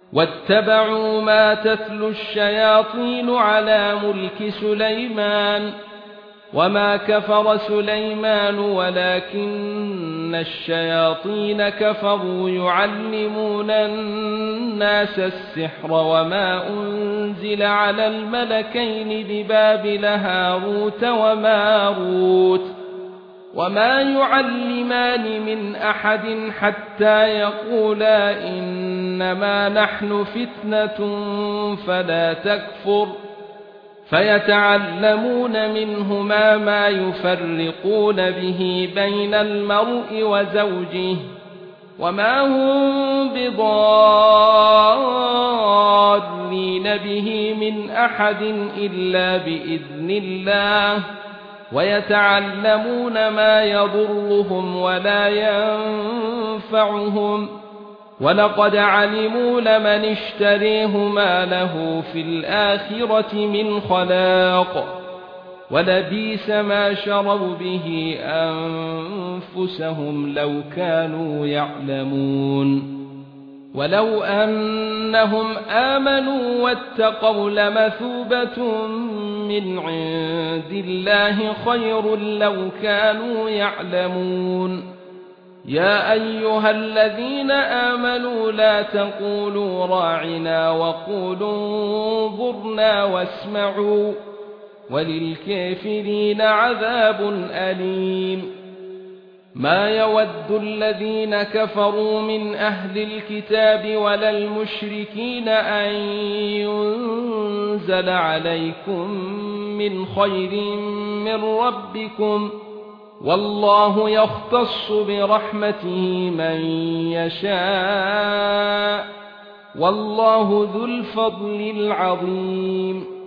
واتبعوا ما تتلو الشياطين على ملك سليمان وما كفر سليمان ولكن الشياطين كفروا يعلمون الناس السحر وما أنزل على الملكين ببابل هاروت وماروت وما يعلمان من أحد حتى يقولا إنما نحن فتنة فلا تكفر فيتعلمون منهما ما يفرقون به بين المرء وزوجه وما هم بضارين به من أحد إلا بإذن الله ويتعلمون ما يضرهم ولا ينفعهم ولقد علموا لمن اشتريه ما له في الآخرة من خلاق ولبئس ما شروا به أنفسهم لو كانوا يعلمون ولو أنهم آمنوا واتقوا لمثوبة من عند الله خير لو كانوا يعلمون يا أيها الذين آمنوا لا تقولوا راعنا وقولوا انظرنا واسمعوا وللكافرين عذاب أليم ما يود الذين كفروا من أهل الكتاب ولا المشركين أن ينزل عليكم من خير من ربكم والله يختص برحمته من يشاء والله ذو الفضل العظيم